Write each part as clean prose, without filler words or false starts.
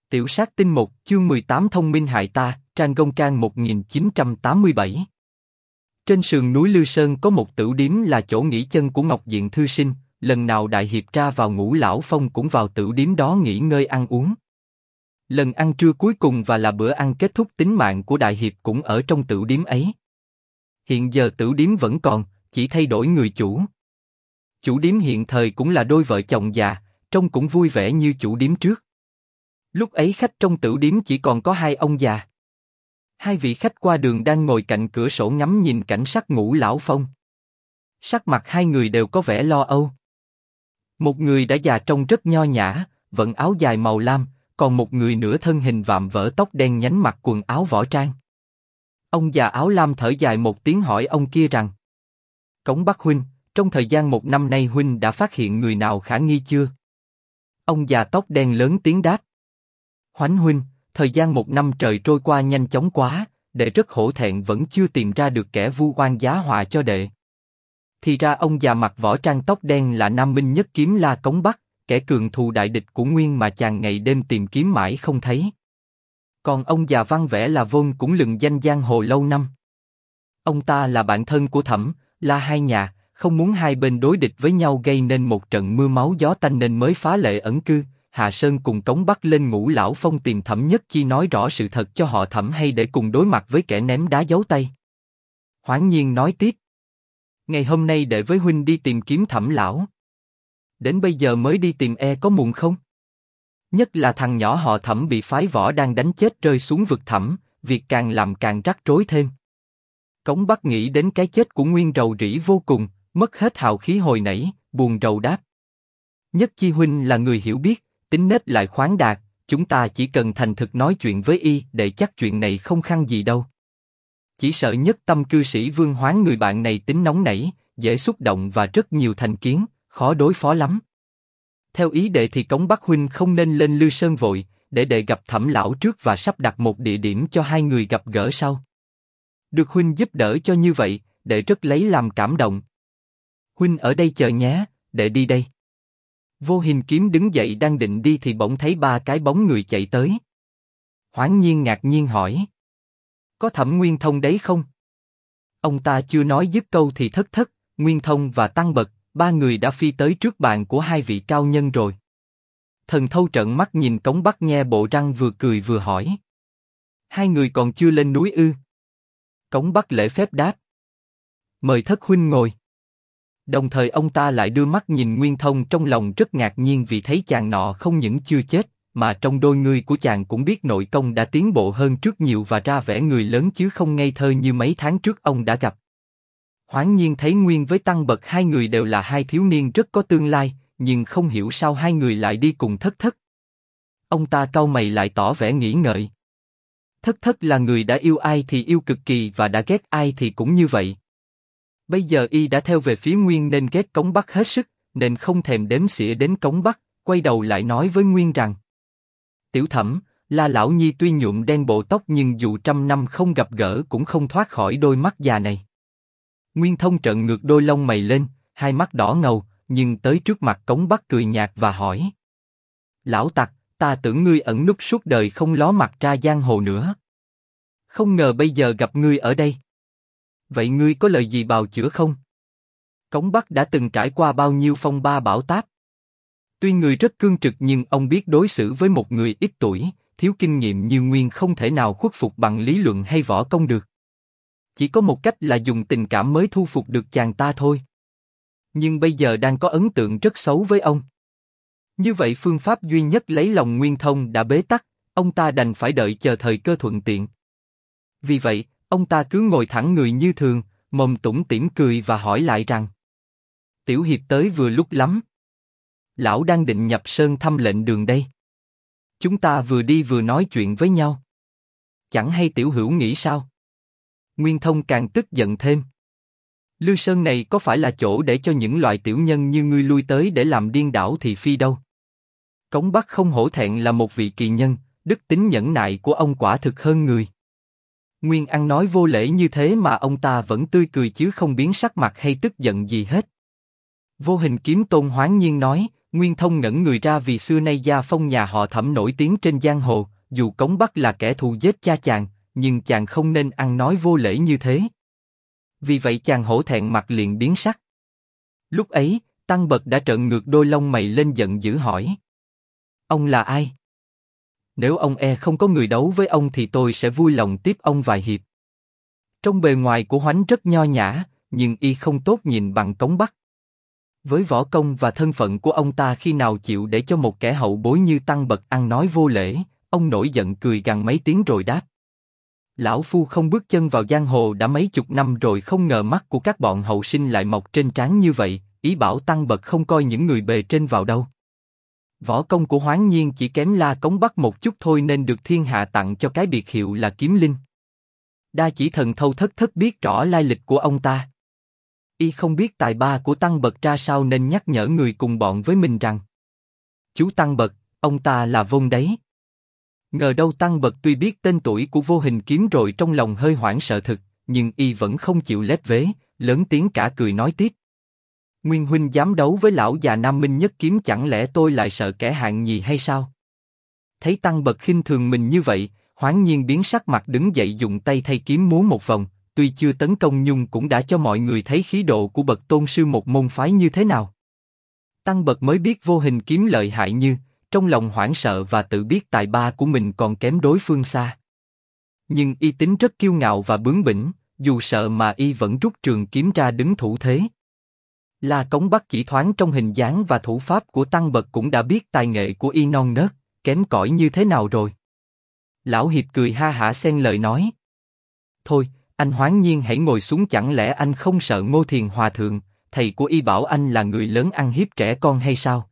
Tiểu sát tinh 1, chương 18 thông minh hại ta, Trang Công Can 1987. Trên sườn núi Lư Sơn có một tửu điếm là chỗ nghỉ chân của Ngọc Diện thư sinh, lần nào đại hiệp ra vào Ngũ Lão Phong cũng vào tửu điếm đó nghỉ ngơi ăn uống. Lần ăn trưa cuối cùng và là bữa ăn kết thúc tính mạng của đại hiệp cũng ở trong tửu điếm ấy. Hiện giờ tửu điếm vẫn còn, chỉ thay đổi người chủ. Chủ điếm hiện thời cũng là đôi vợ chồng già, trông cũng vui vẻ như chủ điếm trước. Lúc ấy khách trong tửu điếm chỉ còn có hai ông già. Hai vị khách qua đường đang ngồi cạnh cửa sổ ngắm nhìn cảnh sắc Ngũ Lão Phong. Sắc mặt hai người đều có vẻ lo âu. Một người đã già trông rất nho nhã, vận áo dài màu lam, còn một người nửa thân hình vạm vỡ tóc đen nhánh mặc quần áo võ trang. Ông già áo lam thở dài một tiếng hỏi ông kia rằng: Cống Bắc huynh, trong thời gian 1 năm nay huynh đã phát hiện người nào khả nghi chưa? Ông già tóc đen lớn tiếng đáp: Hoánh huynh, thời gian 1 năm trời trôi qua nhanh chóng quá, đệ rất hổ thẹn vẫn chưa tìm ra được kẻ vu oan giá họa cho đệ. Thì ra ông già mặc võ trang tóc đen là Nam Minh Nhất Kiếm La Cống Bắc, kẻ cường thù đại địch của Nguyên mà chàng ngày đêm tìm kiếm mãi không thấy. Còn ông già văn vẻ là Vôn cũng lừng danh giang hồ lâu năm. Ông ta là bạn thân của Thẩm, La hai nhà, không muốn hai bên đối địch với nhau gây nên một trận mưa máu gió tanh nên mới phá lệ ẩn cư. Hạ Sơn cùng Cống Bắc lên Ngũ Lão Phong tìm Thẩm Nhất Chi nói rõ sự thật cho họ Thẩm hay để cùng đối mặt với kẻ ném đá giấu tay. Hoáng Nhiên nói tiếp: Ngày hôm nay đệ với huynh đi tìm kiếm Thẩm lão. Đến bây giờ mới đi tìm có muộn không? Nhất là thằng nhỏ họ Thẩm bị phái võ đang đánh chết rơi xuống vực thẳm, việc càng làm càng rắc rối thêm. Cống Bắc nghĩ đến cái chết của Nguyên rầu rĩ vô cùng, mất hết hào khí hồi nãy, buồn rầu đáp: Nhất Chi huynh là người hiểu biết, tính nết lại khoáng đạt, chúng ta chỉ cần thành thực nói chuyện với y để chắc chuyện này không khăn gì đâu. Chỉ sợ Nhất Tâm cư sĩ Vương Hoáng người bạn này tính nóng nảy, dễ xúc động và rất nhiều thành kiến, khó đối phó lắm. Theo ý đệ thì Cống Bắc huynh không nên lên Lư Sơn vội, để đệ gặp Thẩm lão trước và sắp đặt một địa điểm cho hai người gặp gỡ sau. Được huynh giúp đỡ cho như vậy, đệ rất lấy làm cảm động. Huynh ở đây chờ nhé, đệ đi đây. Vô Hình Kiếm đứng dậy đang định đi thì bỗng thấy 3 cái bóng người chạy tới. Hoáng Nhiên ngạc nhiên hỏi: Có Thẩm Nguyên Thông đấy không? Ông ta chưa nói dứt câu thì Thất Thất, Nguyên Thông và Tăng Bật, 3 người đã phi tới trước bàn của hai vị cao nhân rồi. Thần Thâu trợn mắt nhìn Cống Bắc nhe bộ răng vừa cười vừa hỏi: Hai người còn chưa lên núi ư? Cống Bắc lễ phép đáp: Mời Thất huynh ngồi. Đồng thời ông ta lại đưa mắt nhìn Nguyên Thông trong lòng rất ngạc nhiên vì thấy chàng nọ không những chưa chết, mà trong đôi ngươi của chàng cũng biết nội công đã tiến bộ hơn trước nhiều và ra vẻ người lớn chứ không ngây thơ như mấy tháng trước ông đã gặp. Hoáng Nhiên thấy Nguyên với Tăng Bật hai người đều là hai thiếu niên rất có tương lai, nhưng không hiểu sao hai người lại đi cùng Thất Thất. Ông ta cau mày lại tỏ vẻ nghĩ ngợi. Thất Thất là người đã yêu ai thì yêu cực kỳ và đã ghét ai thì cũng như vậy. Bây giờ y đã theo về phía Nguyên nên ghét Cống Bắc hết sức, nên không thèm đếm xỉa đến Cống Bắc, quay đầu lại nói với Nguyên rằng: Tiểu Thẩm, La lão nhi tuy nhuộm đen bộ tóc nhưng dù 100 năm không gặp gỡ cũng không thoát khỏi đôi mắt già này. Nguyên Thông trợn ngược đôi lông mày lên, hai mắt đỏ ngầu, nhưng tới trước mặt Cống Bắc cười nhạt và hỏi: Lão tặc, ta tưởng ngươi ẩn núp suốt đời không ló mặt ra giang hồ nữa. Không ngờ bây giờ gặp ngươi ở đây. Vậy ngươi có lời gì bào chữa không? Cống Bắc đã từng trải qua bao nhiêu phong ba bão táp. Tuy người rất cương trực nhưng ông biết đối xử với một người ít tuổi, thiếu kinh nghiệm như Nguyên không thể nào khuất phục bằng lý luận hay võ công được. Chỉ có một cách là dùng tình cảm mới thu phục được chàng ta thôi. Nhưng bây giờ đang có ấn tượng rất xấu với ông. Như vậy phương pháp duy nhất lấy lòng Nguyên Thông đã bế tắc, ông ta đành phải đợi chờ thời cơ thuận tiện. Vì vậy, ông ta cứ ngồi thẳng người như thường, mồm tủm tỉm cười và hỏi lại rằng: Tiểu hiệp tới vừa lúc lắm. Lão đang định nhập sơn thăm lệnh đường đây. Chúng ta vừa đi vừa nói chuyện với nhau. Chẳng hay tiểu hữu nghĩ sao? Nguyên Thông càng tức giận thêm. Lư Sơn này có phải là chỗ để cho những loại tiểu nhân như ngươi lui tới để làm điên đảo thị phi đâu. Cống Bắc không hổ thẹn là một vị kỳ nhân, đức tính nhẫn nại của ông quả thực hơn người. Nguyên ăn nói vô lễ như thế mà ông ta vẫn tươi cười chứ không biến sắc mặt hay tức giận gì hết. Vô Hình Kiếm Tôn Hoáng Nhiên nói: Nguyên Thông ngẩn người ra vì xưa nay gia phong nhà họ Thẩm nổi tiếng trên giang hồ, dù Cống Bắc là kẻ thù giết cha chàng, nhưng chàng không nên ăn nói vô lễ như thế. Vì vậy chàng hổ thẹn mặt liền biến sắc. Lúc ấy, Tăng Bật đã trợn ngược đôi lông mày lên giận dữ hỏi. Ông là ai? Nếu ông không có người đấu với ông thì tôi sẽ vui lòng tiếp ông vài hiệp. Trong bề ngoài của Hoánh rất nho nhã, nhưng y không tốt nhìn bằng Cống Bắc. Với võ công và thân phận của ông ta khi nào chịu để cho một kẻ hậu bối như Tăng Bật ăn nói vô lễ, ông nổi giận cười gằn mấy tiếng rồi đáp. Lão Phu không bước chân vào giang hồ đã mấy chục năm rồi, không ngờ mắt của các bọn hậu sinh lại mọc trên trán như vậy, ý bảo Tăng Bật không coi những người bề trên vào đâu. Võ công của Hoáng Nhiên chỉ kém La Cống Bắc một chút thôi nên được thiên hạ tặng cho cái biệt hiệu là Kiếm Linh. Đa Chỉ Thần thâu thất thất biết rõ lai lịch của ông ta. Y không biết tài ba của Tăng Bật ra sao nên nhắc nhở người cùng bọn với mình rằng: Chú Tăng Bật, ông ta là vôn đấy. Ngờ đâu Tăng Bật tuy biết tên tuổi của Vô Hình Kiếm rồi trong lòng hơi hoảng sợ thực, nhưng y vẫn không chịu lép vế, lớn tiếng cả cười nói tiếp. Nguyên huynh dám đấu với lão già Nam Minh Nhất Kiếm, chẳng lẽ tôi lại sợ kẻ hạng nhì hay sao? Thấy Tăng Bật khinh thường mình như vậy, Hoáng Nhiên biến sắc mặt đứng dậy dùng tay thay kiếm múa một vòng, tuy chưa tấn công nhưng cũng đã cho mọi người thấy khí độ của bậc tôn sư một môn phái như thế nào. Tăng Bật mới biết Vô Hình Kiếm lợi hại như, trong lòng hoảng sợ và tự biết tài ba của mình còn kém đối phương xa. Nhưng y tính rất kiêu ngạo và bướng bỉnh, dù sợ mà y vẫn rút trường kiếm ra đứng thủ thế. La Cống Bắc chỉ thoáng trong hình dáng và thủ pháp của Tăng Bật cũng đã biết tài nghệ của y non nớt, kém cỏi như thế nào rồi. Lão Hiệp cười ha hả xen lời nói. Thôi, anh Hoáng Nhiên hãy ngồi xuống, chẳng lẽ anh không sợ Ngô Thiền Hòa Thượng, thầy của y bảo anh là người lớn ăn hiếp trẻ con hay sao?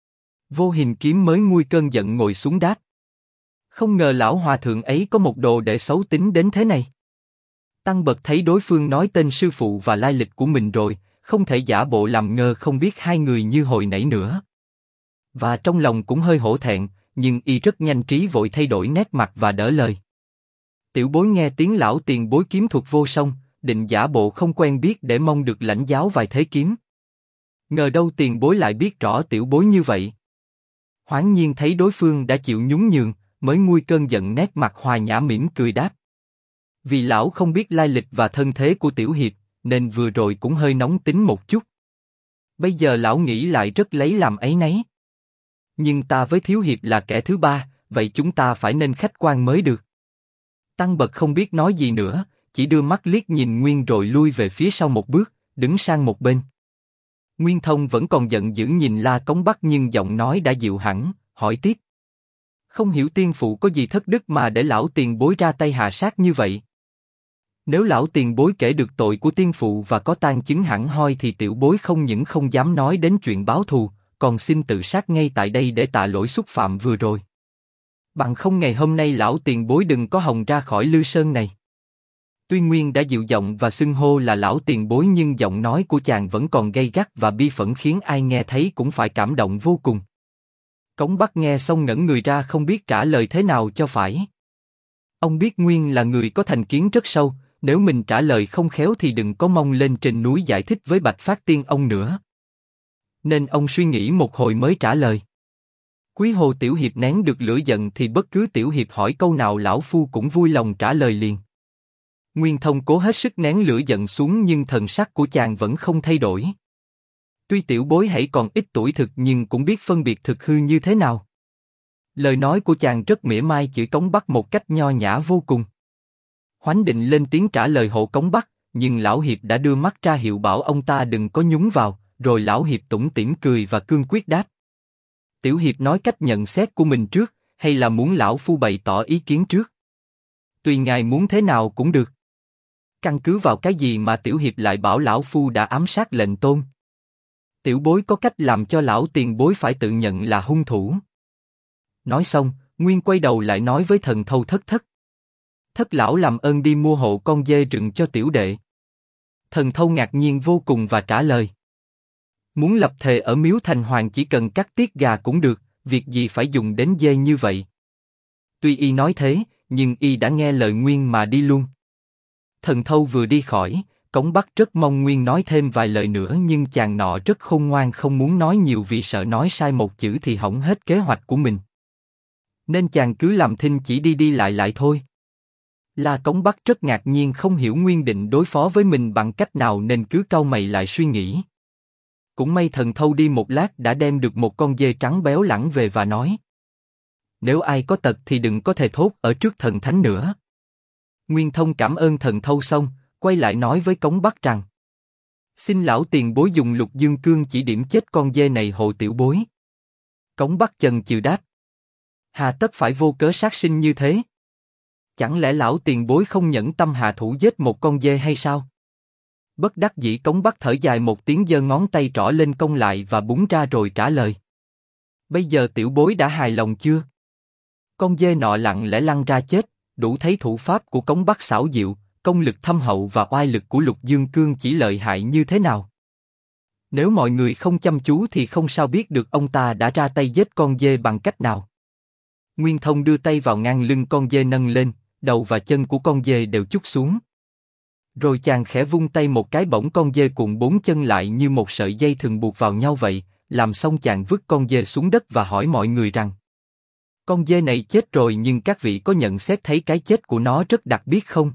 Vô Hình Kiếm mới nguôi cơn giận ngồi xuống đáp. Không ngờ lão hòa thượng ấy có một đồ đệ xấu tính đến thế này. Tăng Bật thấy đối phương nói tên sư phụ và lai lịch của mình rồi, không thể giả bộ làm ngơ không biết hai người như hồi nãy nữa. Và trong lòng cũng hơi hổ thẹn, nhưng y rất nhanh trí vội thay đổi nét mặt và đỡ lời. Tiểu bối nghe tiếng lão tiền bối kiếm thuật vô song, định giả bộ không quen biết để mong được lãnh giáo vài thế kiếm. Ngờ đâu tiền bối lại biết rõ tiểu bối như vậy. Hoáng Nhiên thấy đối phương đã chịu nhún nhường, mới nguôi cơn giận, nét mặt hòa nhã mỉm cười đáp. Vì lão không biết lai lịch và thân thế của tiểu hiệp, nên vừa rồi cũng hơi nóng tính một chút. Bây giờ lão nghĩ lại rất lấy làm áy náy. Nhưng ta với thiếu hiệp là kẻ thứ ba, vậy chúng ta phải nên khách quan mới được. Tăng Bật không biết nói gì nữa, chỉ đưa mắt liếc nhìn Nguyên rồi lui về phía sau một bước, đứng sang một bên. Nguyên Thông vẫn còn giận dữ nhìn La Cống Bắc nhưng giọng nói đã dịu hẳn, hỏi tiếp. Không hiểu tiên phụ có gì thất đức mà để lão tiền bối ra tay hạ sát như vậy? Nếu lão tiền bối kể được tội của tiên phụ và có tang chứng hẳn hoi thì tiểu bối không những không dám nói đến chuyện báo thù, còn xin tự sát ngay tại đây để tạ lỗi xúc phạm vừa rồi. Bằng không ngày hôm nay lão tiền bối đừng có hòng ra khỏi Lư Sơn này. Tuy Nguyên đã dịu giọng và xưng hô là lão tiền bối nhưng giọng nói của chàng vẫn còn gay gắt và bi phẫn khiến ai nghe thấy cũng phải cảm động vô cùng. Cống Bắc nghe xong ngẩn người ra không biết trả lời thế nào cho phải. Ông biết Nguyên là người có thành kiến rất sâu, nếu mình trả lời không khéo thì đừng có mong lên trên núi giải thích với Bạch Phát Tiên ông nữa. Nên ông suy nghĩ một hồi mới trả lời. Quý Hồ tiểu hiệp nén được lửa giận thì bất cứ tiểu hiệp hỏi câu nào lão phu cũng vui lòng trả lời liền. Nguyên Thông cố hết sức nén lửa giận xuống nhưng thần sắc của chàng vẫn không thay đổi. Tuy tiểu bối hãy còn ít tuổi thực nhưng cũng biết phân biệt thực hư như thế nào. Lời nói của chàng rất mỉa mai chửi Cống Bắc một cách nho nhã vô cùng. Hoánh định lên tiếng trả lời hộ Cống Bắc, nhưng lão hiệp đã đưa mắt ra hiệu bảo ông ta đừng có nhúng vào, rồi lão hiệp tủm tỉm cười và cương quyết đáp. Tiểu hiệp nói cách nhận xét của mình trước, hay là muốn lão phu bày tỏ ý kiến trước? Tùy ngài muốn thế nào cũng được. Căn cứ vào cái gì mà tiểu hiệp lại bảo lão phu đã ám sát lệnh tôn? Tiểu bối có cách làm cho lão tiền bối phải tự nhận là hung thủ. Nói xong, Nguyên quay đầu lại nói với thần thâu thất thất. Thất lão làm ơn đi mua hộ con dê rừng cho tiểu đệ. Thần thâu ngạc nhiên vô cùng và trả lời. Muốn lập thề ở miếu thành hoàng chỉ cần cắt tiết gà cũng được, việc gì phải dùng đến dê như vậy? Tuy y nói thế, nhưng y đã nghe lời Nguyên mà đi luôn. Thần thâu vừa đi khỏi, Cống Bắc rất mong Nguyên nói thêm vài lời nữa nhưng chàng nọ rất khôn ngoan không muốn nói nhiều vì sợ nói sai một chữ thì hỏng hết kế hoạch của mình. Nên chàng cứ làm thinh chỉ đi đi lại lại thôi. La Cống Bắc rất ngạc nhiên không hiểu Nguyên định đối phó với mình bằng cách nào nên cứ cau mày lại suy nghĩ. Cũng may thần thâu đi một lát đã đem được một con dê trắng béo lẳng về và nói: nếu ai có tật thì đừng có thề thốt ở trước thần thánh nữa. Nguyên Thông cảm ơn thần thâu xong, quay lại nói với Cống Bắc rằng: xin lão tiền bối dùng Lục Dương Cương chỉ điểm chết con dê này hộ tiểu bối. Cống Bắc chần chừ đáp: hà tất phải vô cớ sát sinh như thế? Chẳng lẽ lão tiền bối không nhẫn tâm hạ thủ giết một con dê hay sao? Bất đắc dĩ Cống Bắc thở dài một tiếng giơ ngón tay trỏ lên cong lại và búng ra rồi trả lời: bây giờ tiểu bối đã hài lòng chưa? Con dê nọ lặng lẽ lăn ra chết, đủ thấy thủ pháp của Cống Bắc xảo diệu, công lực thâm hậu và oai lực của Lục Dương Cương chỉ lợi hại như thế nào. Nếu mọi người không chăm chú thì không sao biết được ông ta đã ra tay giết con dê bằng cách nào. Nguyên Thông đưa tay vào ngang lưng con dê nâng lên, đầu và chân của con dê đều chúc xuống. Rồi chàng khẽ vung tay một cái bỗng con dê cuộn bốn chân lại như một sợi dây thừng buộc vào nhau vậy, làm xong chàng vứt con dê xuống đất và hỏi mọi người rằng: con dê này chết rồi nhưng các vị có nhận xét thấy cái chết của nó rất đặc biệt không?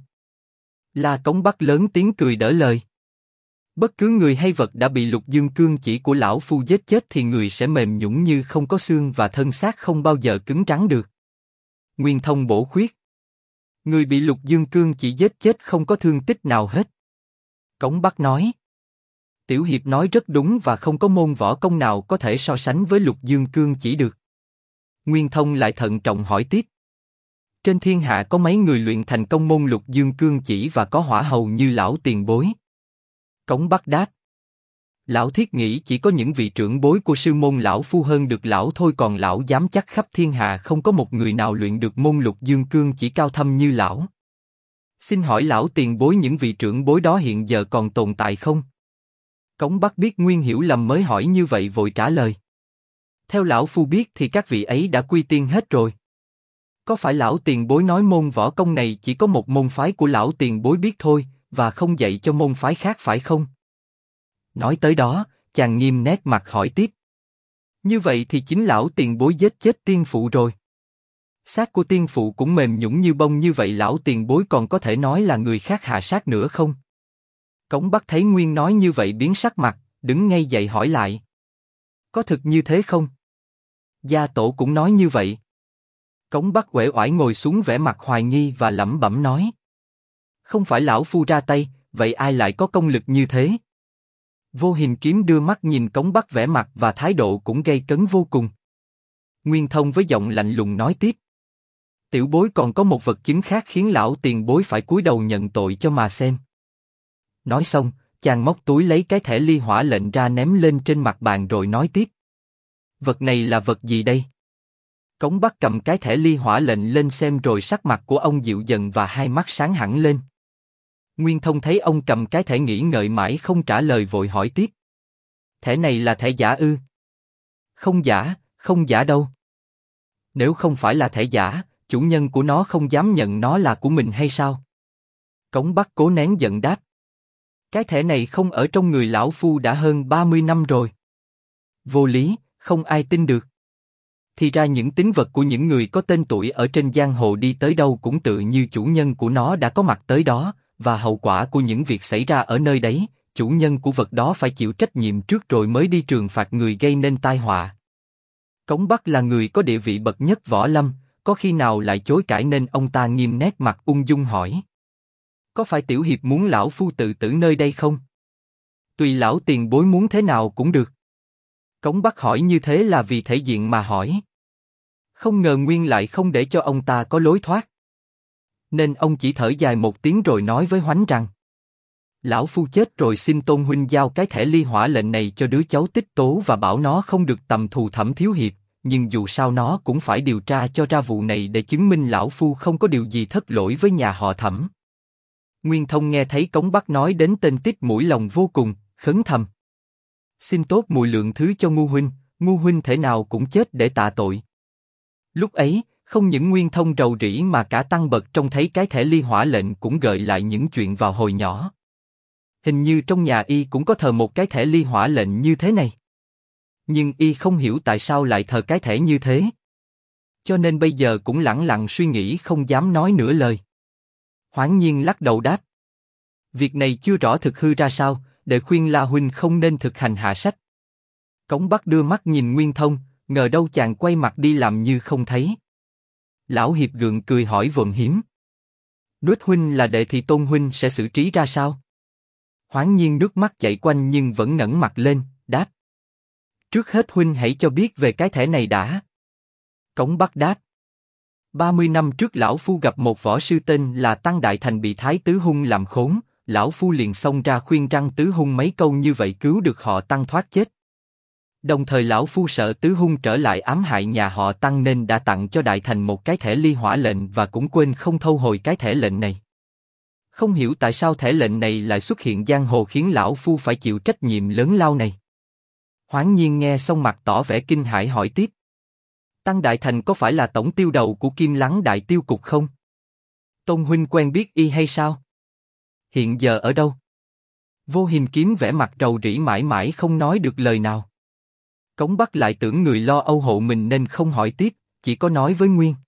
La Cống Bắc lớn tiếng cười đỡ lời: bất cứ người hay vật đã bị Lục Dương Cương chỉ của lão phu giết chết thì người sẽ mềm nhũn như không có xương và thân xác không bao giờ cứng rắn được. Nguyên Thông bổ khuyết: người bị Lục Dương Cương chỉ giết chết không có thương tích nào hết. Cống Bắc nói: tiểu hiệp nói rất đúng và không có môn võ công nào có thể so sánh với Lục Dương Cương chỉ được. Nguyên Thông lại thận trọng hỏi tiếp: trên thiên hạ có mấy người luyện thành công môn Lục Dương Cương chỉ và có hỏa hầu như lão tiền bối? Cống Bắc đáp: lão thiết nghĩ chỉ có những vị trưởng bối của sư môn lão phu hơn được lão thôi, còn lão dám chắc khắp thiên hạ không có một người nào luyện được môn Lục Dương Cương chỉ cao thâm như lão. Xin hỏi lão tiền bối những vị trưởng bối đó hiện giờ còn tồn tại không? Cống Bắc biết Nguyên hiểu lầm mới hỏi như vậy vội trả lời: theo lão phu biết thì các vị ấy đã quy tiên hết rồi. Có phải lão tiền bối nói môn võ công này chỉ có một môn phái của lão tiền bối biết thôi, và không dạy cho môn phái khác phải không? Nói tới đó, chàng nghiêm nét mặt hỏi tiếp: như vậy thì chính lão tiền bối giết chết tiên phụ rồi. Xác của tiên phụ cũng mềm nhũn như bông như vậy, lão tiền bối còn có thể nói là người khác hạ sát nữa không? Cống Bắc thấy Nguyên nói như vậy biến sắc mặt, đứng ngay dậy hỏi lại: có thực như thế không? Gia tổ cũng nói như vậy. Cống Bắc uể oải ngồi xuống vẻ mặt hoài nghi và lẩm bẩm nói: không phải lão phu ra tay, vậy ai lại có công lực như thế? Vô Hình Kiếm đưa mắt nhìn Cống Bắc, vẻ mặt và thái độ cũng gay cấn vô cùng. Nguyên Thông với giọng lạnh lùng nói tiếp: tiểu bối còn có một vật chứng khác khiến lão tiền bối phải cúi đầu nhận tội cho mà xem. Nói xong, chàng móc túi lấy cái thẻ ly hỏa lệnh ra ném lên trên mặt bàn rồi nói tiếp: vật này là vật gì đây? Cống Bắc cầm cái thẻ ly hỏa lệnh lên xem rồi sắc mặt của ông dịu dần và hai mắt sáng hẳn lên. Nguyên Thông thấy ông cầm cái thẻ nghĩ ngợi mãi không trả lời vội hỏi tiếp: thẻ này là thẻ giả ư? Không giả, không giả đâu. Nếu không phải là thẻ giả, chủ nhân của nó không dám nhận nó là của mình hay sao? Cống Bắc cố nén giận đáp: cái thẻ này không ở trong người lão phu đã hơn 30 năm rồi. Vô lý, không ai tin được. Thì ra những tín vật của những người có tên tuổi ở trên giang hồ đi tới đâu cũng tự như chủ nhân của nó đã có mặt tới đó, và hậu quả của những việc xảy ra ở nơi đấy, chủ nhân của vật đó phải chịu trách nhiệm trước rồi mới đi trừng phạt người gây nên tai họa. Cống Bắc là người có địa vị bậc nhất võ lâm, có khi nào lại chối cãi nên ông ta nghiêm nét mặt ung dung hỏi: có phải tiểu hiệp muốn lão phu tự tử nơi đây không? Tùy lão tiền bối muốn thế nào cũng được. Cống Bắc hỏi như thế là vì thể diện mà hỏi. Không ngờ Nguyên lại không để cho ông ta có lối thoát. Nên ông chỉ thở dài một tiếng rồi nói với Hoánh rằng: lão phu chết rồi xin Tôn huynh giao cái thẻ ly hỏa lệnh này cho đứa cháu Tích Tố và bảo nó không được tầm thù Thẩm thiếu hiệp, nhưng dù sao nó cũng phải điều tra cho ra vụ này để chứng minh lão phu không có điều gì thất lỗi với nhà họ Thẩm. Nguyên Thông nghe thấy Cống Bắc nói đến tên Tích mũi lòng vô cùng, khấn thầm: xin tốt mùi lượng thứ cho Ngu huynh thể nào cũng chết để tạ tội. Lúc ấy, không những Nguyên Thông rầu rĩ mà cả Tăng Bật trông thấy cái thẻ ly hỏa lệnh cũng gợi lại những chuyện vào hồi nhỏ. hình như trong nhà y cũng có thờ một cái thẻ ly hỏa lệnh như thế này. Nhưng y không hiểu tại sao lại thờ cái thẻ như thế. Cho nên bây giờ cũng lẳng lặng suy nghĩ không dám nói nửa lời. Hoáng Nhiên lắc đầu đáp. Việc này chưa rõ thực hư ra sao, để khuyên La huynh không nên thực hành hạ sách. Cống Bắc đưa mắt nhìn Nguyên Thông, ngờ đâu chàng quay mặt đi làm như không thấy. Lão hiệp gượng cười hỏi Vồn Hiếm. Nuốt huynh là đệ thì Tôn huynh sẽ xử trí ra sao? Hoáng Nhiên nước mắt chảy quanh nhưng vẫn ngẩng mặt lên, đáp. Trước hết huynh hãy cho biết về cái thẻ này đã. Cống Bắc đáp. 30 năm trước lão phu gặp một võ sư tên là Tăng Đại Thành bị Thái Tứ Hung làm khốn, lão phu liền xông ra khuyên răn Tứ Hung mấy câu như vậy cứu được họ Tăng thoát chết. Đồng thời lão phu sợ Tứ Hung trở lại ám hại nhà họ Tăng nên đã tặng cho Đại Thành một cái thẻ ly hỏa lệnh và cũng quên không thâu hồi cái thẻ lệnh này. Không hiểu tại sao thẻ lệnh này lại xuất hiện giang hồ khiến lão phu phải chịu trách nhiệm lớn lao này. Hoáng Nhiên nghe xong mặt tỏ vẻ kinh hãi hỏi tiếp. Tăng Đại Thành có phải là tổng tiêu đầu của Kim Lăng Đại Tiêu Cục không? Tôn huynh quen biết y hay sao? Hiện giờ ở đâu? Vô Hình Kiếm vẻ mặt rầu rĩ mãi mãi không nói được lời nào. Cống Bắc lại tưởng người lo âu hộ mình nên không hỏi tiếp, chỉ có nói với Nguyên.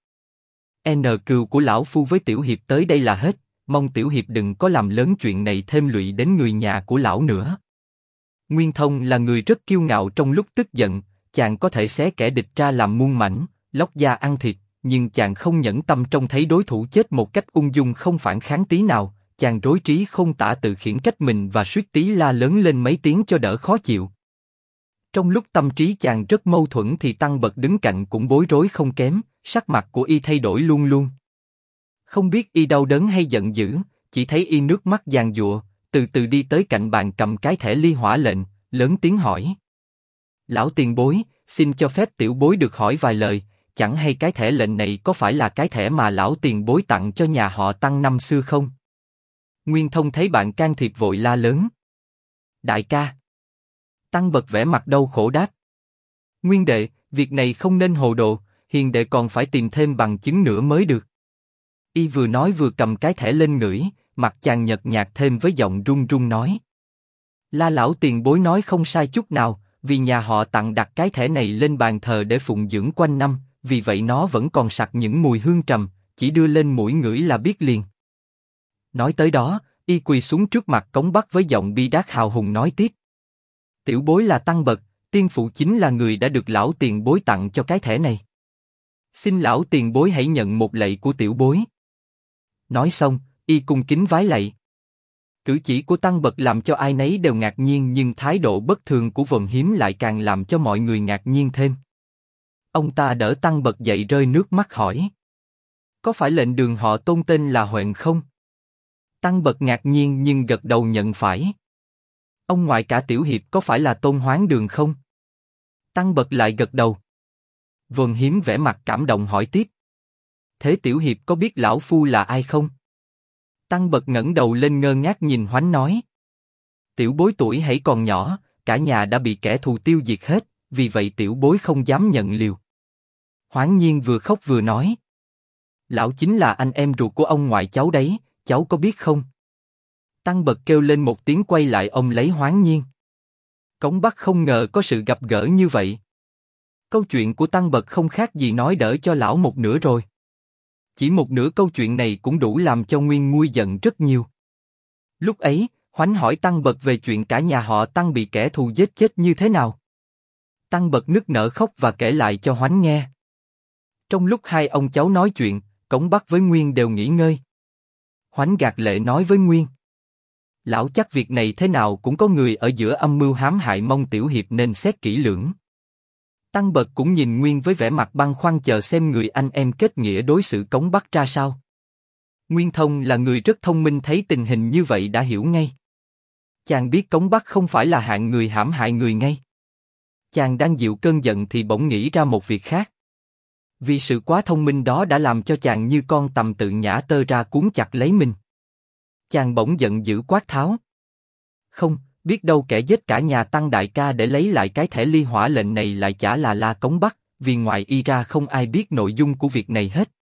N cừu của lão phu với tiểu hiệp tới đây là hết, mong tiểu hiệp đừng có làm lớn chuyện này thêm lụy đến người nhà của lão nữa. Nguyên Thông là người rất kiêu ngạo trong lúc tức giận, chàng có thể xé kẻ địch ra làm muôn mảnh, lóc da ăn thịt, nhưng chàng không nhẫn tâm trông thấy đối thủ chết một cách ung dung không phản kháng tí nào, chàng rối trí không tả tự khiển trách mình và suýt tí la lớn lên mấy tiếng cho đỡ khó chịu. Trong lúc tâm trí chàng rất mâu thuẫn thì Tăng Bật đứng cạnh cũng bối rối không kém, sắc mặt của y thay đổi luôn luôn. Không biết y đau đớn hay giận dữ, chỉ thấy y nước mắt giàn giụa, từ từ đi tới cạnh bàn cầm cái thẻ ly hỏa lệnh, lớn tiếng hỏi. Lão tiền bối, xin cho phép tiểu bối được hỏi vài lời, chẳng hay cái thẻ lệnh này có phải là cái thẻ mà lão tiền bối tặng cho nhà họ Tăng năm xưa không? Nguyên Thông thấy bạn can thiệp vội la lớn. Đại ca. Tăng Bật vẻ mặt đau khổ đáp. Nguyên đệ, việc này không nên hồ đồ, hiền đệ còn phải tìm thêm bằng chứng nữa mới được. Y vừa nói vừa cầm cái thẻ lên ngửi, mặt chàng nhợt nhạt thêm với giọng run run nói. La lão tiền bối nói không sai chút nào, vì nhà họ Tặng đặt cái thẻ này lên bàn thờ để phụng dưỡng quanh năm, vì vậy nó vẫn còn sặc những mùi hương trầm, chỉ đưa lên mũi ngửi là biết liền. Nói tới đó, y quỳ xuống trước mặt Cống Bắc với giọng bi đát hào hùng nói tiếp. Tiểu bối là Tăng Bật, tiên phụ chính là người đã được lão tiền bối tặng cho cái thẻ này. Xin lão tiền bối hãy nhận một lạy của tiểu bối. Nói xong, y cung kính vái lạy. Cử chỉ của Tăng Bật làm cho ai nấy đều ngạc nhiên nhưng thái độ bất thường của Vồn Hiếm lại càng làm cho mọi người ngạc nhiên thêm. Ông ta đỡ Tăng Bật dậy rơi nước mắt hỏi. Có phải lệnh đường họ Tôn tên là Huệ không? Tăng Bật ngạc nhiên nhưng gật đầu nhận phải. Ông ngoại cả tiểu hiệp có phải là Tôn Hoáng Đường không? Tăng Bật lại gật đầu. Vồn Hiếm vẻ mặt cảm động hỏi tiếp. Thế tiểu hiệp có biết lão phu là ai không? Tăng Bật ngẩng đầu lên ngơ ngác nhìn Hoánh nói. Tiểu bối tuổi hãy còn nhỏ, cả nhà đã bị kẻ thù tiêu diệt hết, vì vậy tiểu bối không dám nhận liều. Hoáng Nhiên vừa khóc vừa nói. Lão chính là anh em ruột của ông ngoại cháu đấy, cháu có biết không? Tăng Bật kêu lên một tiếng quay lại ôm lấy Hoáng Nhiên. Cống Bắc không ngờ có sự gặp gỡ như vậy. Câu chuyện của Tăng Bật không khác gì nói đỡ cho lão một nửa rồi. Chỉ một nửa câu chuyện này cũng đủ làm cho Nguyên nguôi giận rất nhiều. Lúc ấy, Hoánh hỏi Tăng Bật về chuyện cả nhà họ Tăng bị kẻ thù giết chết như thế nào. Tăng Bật nức nở khóc và kể lại cho Hoánh nghe. Trong lúc hai ông cháu nói chuyện, Cống Bắc với Nguyên đều nghỉ ngơi. Hoánh gạt lệ nói với Nguyên. Lão chắc việc này thế nào cũng có người ở giữa âm mưu hãm hại, mong tiểu hiệp nên xét kỹ lưỡng. Tăng Bật cũng nhìn Nguyên với vẻ mặt băn khoăn chờ xem người anh em kết nghĩa đối xử Cống Bắc ra sao. Nguyên Thông là người rất thông minh, thấy tình hình như vậy đã hiểu ngay. Chàng biết Cống Bắc không phải là hạng người hãm hại người ngay. Chàng đang dịu cơn giận thì bỗng nghĩ ra một việc khác. Vì sự quá thông minh đó đã làm cho chàng như con tằm tự nhả tơ ra cuốn chặt lấy mình. Chàng bỗng giận dữ quát tháo. Không, biết đâu kẻ giết cả nhà Tăng đại ca để lấy lại cái thẻ ly hỏa lệnh này lại chả là La Cống Bắc, vì ngoài y ra không ai biết nội dung của việc này hết.